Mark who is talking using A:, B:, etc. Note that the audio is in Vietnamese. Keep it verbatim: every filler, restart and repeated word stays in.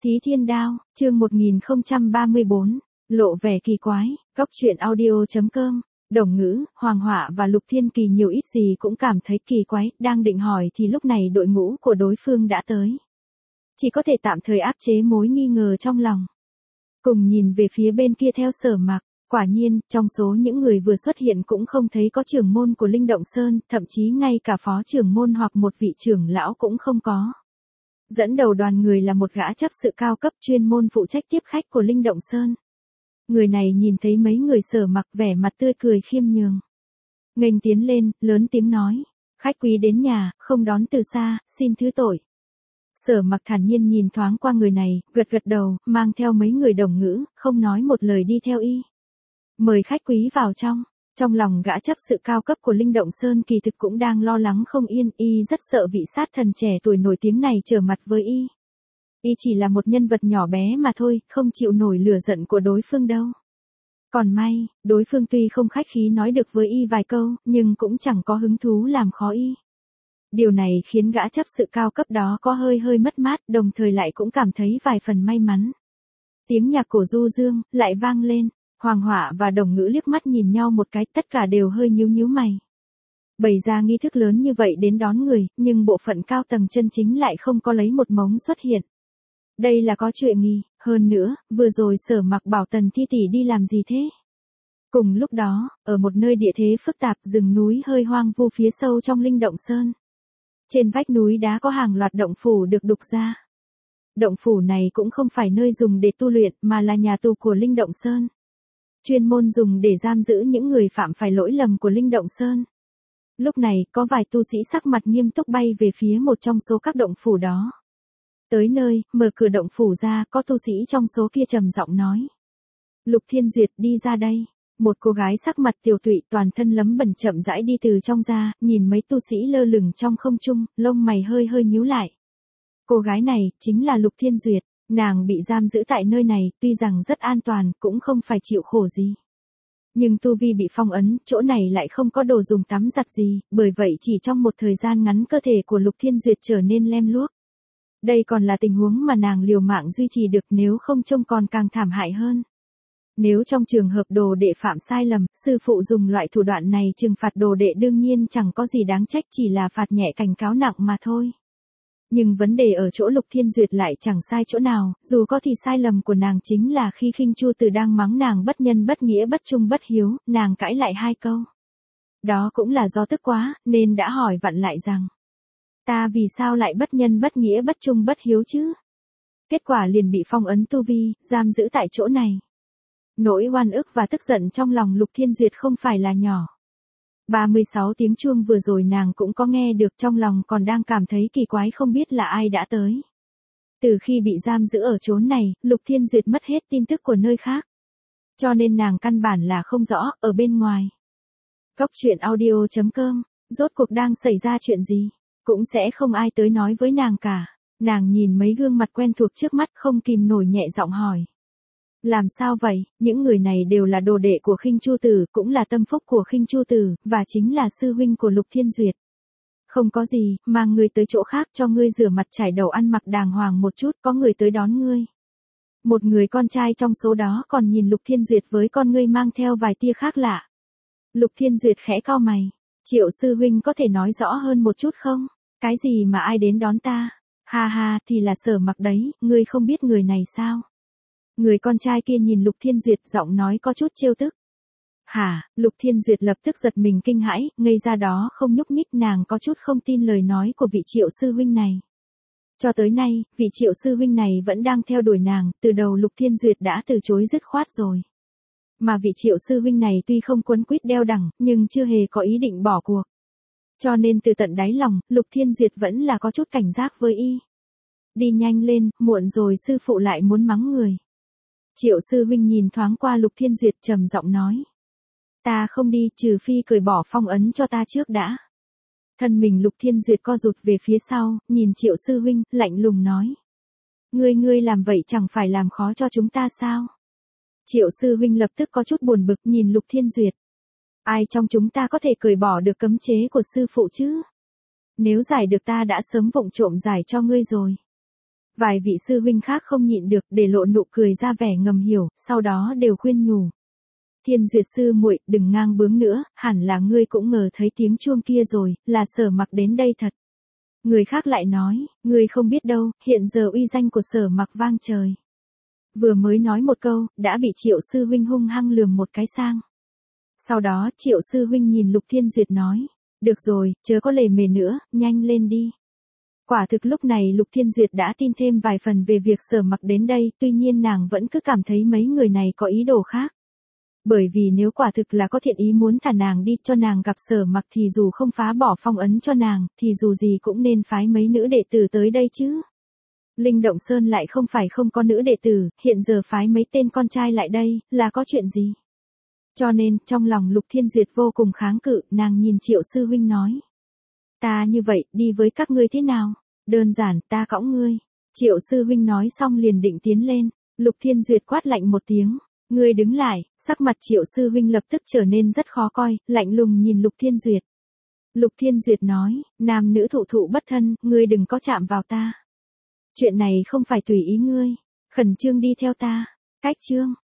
A: Thí Thiên Đao, chương một nghìn không trăm ba mươi bốn, lộ vẻ kỳ quái, góc truyện audio chấm com, Đồng Ngữ, Hoàng Họa và Lục Thiên Kỳ nhiều ít gì cũng cảm thấy kỳ quái, đang định hỏi thì lúc này đội ngũ của đối phương đã tới. Chỉ có thể tạm thời áp chế mối nghi ngờ trong lòng. Cùng nhìn về phía bên kia theo Sở Mặc, quả nhiên, trong số những người vừa xuất hiện cũng không thấy có trưởng môn của Linh Động Sơn, thậm chí ngay cả phó trưởng môn hoặc một vị trưởng lão cũng không có. Dẫn đầu đoàn người là một gã chấp sự cao cấp chuyên môn phụ trách tiếp khách của Linh Động Sơn. Người này nhìn thấy mấy người Sở Mặc vẻ mặt tươi cười khiêm nhường. Nghênh tiến lên, lớn tiếng nói, khách quý đến nhà, không đón từ xa, xin thứ tội. Sở Mặc thản nhiên nhìn thoáng qua người này, gật gật đầu, mang theo mấy người Đồng Ngữ, không nói một lời đi theo y. Mời khách quý vào trong. Trong lòng gã chấp sự cao cấp của Linh Động Sơn kỳ thực cũng đang lo lắng không yên, y rất sợ vị sát thần trẻ tuổi nổi tiếng này trở mặt với y. Y chỉ là một nhân vật nhỏ bé mà thôi, không chịu nổi lửa giận của đối phương đâu. Còn may, đối phương tuy không khách khí nói được với y vài câu, nhưng cũng chẳng có hứng thú làm khó y. Điều này khiến gã chấp sự cao cấp đó có hơi hơi mất mát, đồng thời lại cũng cảm thấy vài phần may mắn. Tiếng nhạc cổ du dương, lại vang lên. Hoàng Họa và Đồng Ngữ liếc mắt nhìn nhau một cái, tất cả đều hơi nhíu nhíu mày. Bày ra nghi thức lớn như vậy đến đón người, nhưng bộ phận cao tầng chân chính lại không có lấy một mống xuất hiện. Đây là có chuyện nghi, hơn nữa, vừa rồi Sở Mặc bảo Tần Thi tỷ đi làm gì thế? Cùng lúc đó, ở một nơi địa thế phức tạp, rừng núi hơi hoang vu phía sâu trong Linh Động Sơn. Trên vách núi đá có hàng loạt động phủ được đục ra. Động phủ này cũng không phải nơi dùng để tu luyện mà là nhà tù của Linh Động Sơn. Chuyên môn dùng để giam giữ những người phạm phải lỗi lầm của Linh Động Sơn. Lúc này, có vài tu sĩ sắc mặt nghiêm túc bay về phía một trong số các động phủ đó. Tới nơi, mở cửa động phủ ra, có tu sĩ trong số kia trầm giọng nói. Lục Thiên Duyệt đi ra đây. Một cô gái sắc mặt tiều tụy toàn thân lấm bẩn chậm rãi đi từ trong ra, nhìn mấy tu sĩ lơ lửng trong không trung, lông mày hơi hơi nhíu lại. Cô gái này, chính là Lục Thiên Duyệt. Nàng bị giam giữ tại nơi này, tuy rằng rất an toàn, cũng không phải chịu khổ gì. Nhưng tu vi bị phong ấn, chỗ này lại không có đồ dùng tắm giặt gì, bởi vậy chỉ trong một thời gian ngắn cơ thể của Lục Thiên Duyệt trở nên lem luốc. Đây còn là tình huống mà nàng liều mạng duy trì được, nếu không trông còn càng thảm hại hơn. Nếu trong trường hợp đồ đệ phạm sai lầm, sư phụ dùng loại thủ đoạn này trừng phạt đồ đệ đương nhiên chẳng có gì đáng trách, chỉ là phạt nhẹ cảnh cáo nặng mà thôi. Nhưng vấn đề ở chỗ Lục Thiên Duyệt lại chẳng sai chỗ nào, dù có thì sai lầm của nàng chính là khi Khinh Chu Từ đang mắng nàng bất nhân bất nghĩa bất trung bất hiếu, nàng cãi lại hai câu. Đó cũng là do tức quá, nên đã hỏi vặn lại rằng, ta vì sao lại bất nhân bất nghĩa bất trung bất hiếu chứ? Kết quả liền bị phong ấn tu vi, giam giữ tại chỗ này. Nỗi oan ức và tức giận trong lòng Lục Thiên Duyệt không phải là nhỏ. ba mươi sáu tiếng chuông vừa rồi nàng cũng có nghe được, trong lòng còn đang cảm thấy kỳ quái không biết là ai đã tới. Từ khi bị giam giữ ở chốn này, Lục Thiên Duyệt mất hết tin tức của nơi khác. Cho nên nàng căn bản là không rõ, ở bên ngoài. Góc truyện audio chấm com, rốt cuộc đang xảy ra chuyện gì? Cũng sẽ không ai tới nói với nàng cả. Nàng nhìn mấy gương mặt quen thuộc trước mắt không kìm nổi nhẹ giọng hỏi. Làm sao vậy? Những người này đều là đồ đệ của Khinh Chu Tử, cũng là tâm phúc của Khinh Chu Tử, và chính là sư huynh của Lục Thiên Duyệt. Không có gì, mang ngươi tới chỗ khác cho ngươi rửa mặt trải đầu ăn mặc đàng hoàng một chút, có người tới đón ngươi. Một người con trai trong số đó còn nhìn Lục Thiên Duyệt với con ngươi mang theo vài tia khác lạ. Lục Thiên Duyệt khẽ cau mày. Triệu sư huynh có thể nói rõ hơn một chút không? Cái gì mà ai đến đón ta? Ha ha, thì là Sở Mặc đấy, ngươi không biết người này sao? Người con trai kia nhìn Lục Thiên Duyệt, giọng nói có chút trêu tức. Hả? Lục Thiên Duyệt lập tức giật mình kinh hãi, ngây ra đó không nhúc nhích, nàng có chút không tin lời nói của vị Triệu sư huynh này. Cho tới nay, vị Triệu sư huynh này vẫn đang theo đuổi nàng, từ đầu Lục Thiên Duyệt đã từ chối dứt khoát rồi. Mà vị Triệu sư huynh này tuy không quấn quýt đeo đẳng, nhưng chưa hề có ý định bỏ cuộc. Cho nên từ tận đáy lòng, Lục Thiên Duyệt vẫn là có chút cảnh giác với y. Đi nhanh lên, muộn rồi sư phụ lại muốn mắng người. Triệu sư huynh nhìn thoáng qua Lục Thiên Duyệt trầm giọng nói. Ta không đi, trừ phi cởi bỏ phong ấn cho ta trước đã. Thân mình Lục Thiên Duyệt co rụt về phía sau, nhìn Triệu sư huynh, lạnh lùng nói. Ngươi ngươi làm vậy chẳng phải làm khó cho chúng ta sao? Triệu sư huynh lập tức có chút buồn bực nhìn Lục Thiên Duyệt. Ai trong chúng ta có thể cởi bỏ được cấm chế của sư phụ chứ? Nếu giải được ta đã sớm vụng trộm giải cho ngươi rồi. Vài vị sư huynh khác không nhịn được để lộ nụ cười ra vẻ ngầm hiểu, sau đó đều khuyên nhủ. Thiên Duyệt sư muội, đừng ngang bướng nữa, hẳn là ngươi cũng ngờ thấy tiếng chuông kia rồi, là Sở Mặc đến đây thật. Người khác lại nói, ngươi không biết đâu, hiện giờ uy danh của Sở Mặc vang trời. Vừa mới nói một câu, đã bị Triệu sư huynh hung hăng lườm một cái sang. Sau đó, Triệu sư huynh nhìn Lục Thiên Duyệt nói, được rồi, chớ có lề mề nữa, nhanh lên đi. Quả thực lúc này Lục Thiên Duyệt đã tin thêm vài phần về việc Sở Mặc đến đây, tuy nhiên nàng vẫn cứ cảm thấy mấy người này có ý đồ khác. Bởi vì nếu quả thực là có thiện ý muốn thả nàng đi cho nàng gặp Sở Mặc thì dù không phá bỏ phong ấn cho nàng, thì dù gì cũng nên phái mấy nữ đệ tử tới đây chứ. Linh Động Sơn lại không phải không có nữ đệ tử, hiện giờ phái mấy tên con trai lại đây, là có chuyện gì? Cho nên, trong lòng Lục Thiên Duyệt vô cùng kháng cự, nàng nhìn Triệu sư huynh nói. Ta như vậy, đi với các ngươi thế nào? Đơn giản, ta cõng ngươi. Triệu sư huynh nói xong liền định tiến lên, Lục Thiên Duyệt quát lạnh một tiếng. Ngươi đứng lại, sắc mặt Triệu sư huynh lập tức trở nên rất khó coi, lạnh lùng nhìn Lục Thiên Duyệt. Lục Thiên Duyệt nói, nam nữ thụ thụ bất thân, ngươi đừng có chạm vào ta. Chuyện này không phải tùy ý ngươi, khẩn trương đi theo ta. Cách chương